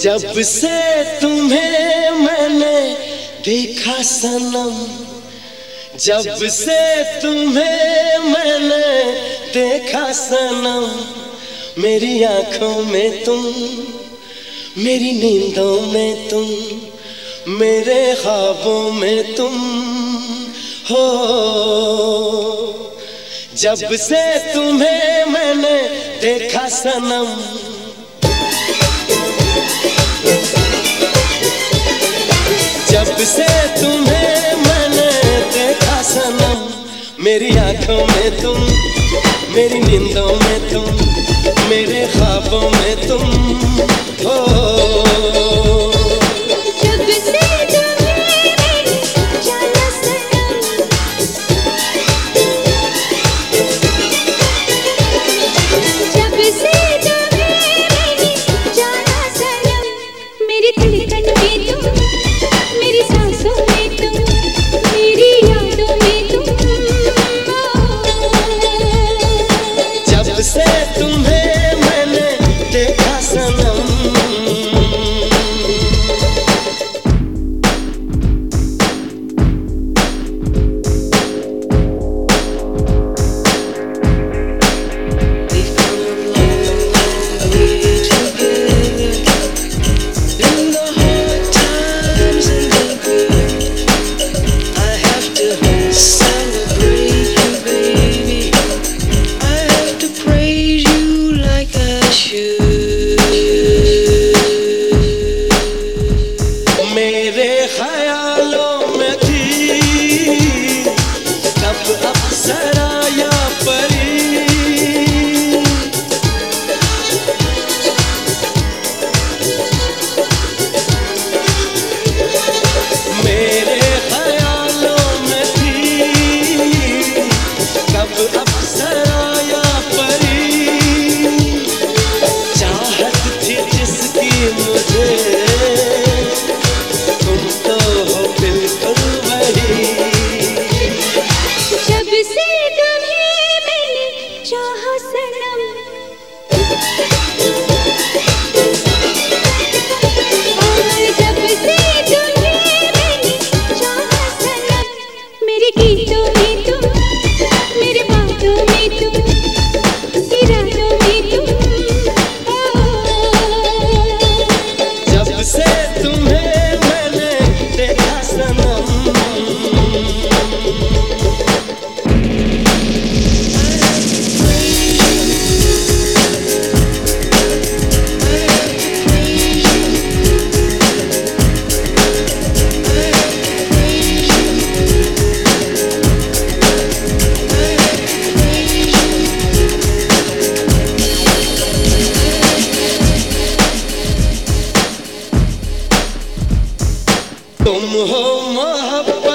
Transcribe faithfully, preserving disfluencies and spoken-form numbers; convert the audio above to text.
जब से तुम्हें मैंने देखा सनम, जब से तुम्हें मैंने देखा सनम, मेरी आंखों में तुम, मेरी नींदों में तुम, मेरे ख्वाबों में तुम हो। जब से तुम्हें मैंने देखा सनम, जब से तुम्हें मैंने देखा सनम, मेरी आंखों में तुम, मेरी नींदों में तुम, मेरे ख्वाबों में तुम हो। जब से तुम्हें मैंने जाना सनम, जब से तुम्हें मैंने जाना सनम, मेरी धड़कन में तुम, मेरी सांसों में तुम, मेरी यादों में तुम हो। जब से तुम्हें मैंने देखा सनम, मेरे ख्यालों में थी कब अप्सरा या परी, मेरे ख्यालों में थी कब अप्सरा या परी, चाहत थी जिसकी मुझे, जब से तुम्हें मैंने चाहा सनम, और जब से तुम्हें मैंने चाहा सनम, मेरे गीतों में तुम, मेरे बातों में तुम, इरादों में तुम हो। जब से तुम्हें मैंने देखा सनम, तुम हो मोहब्बत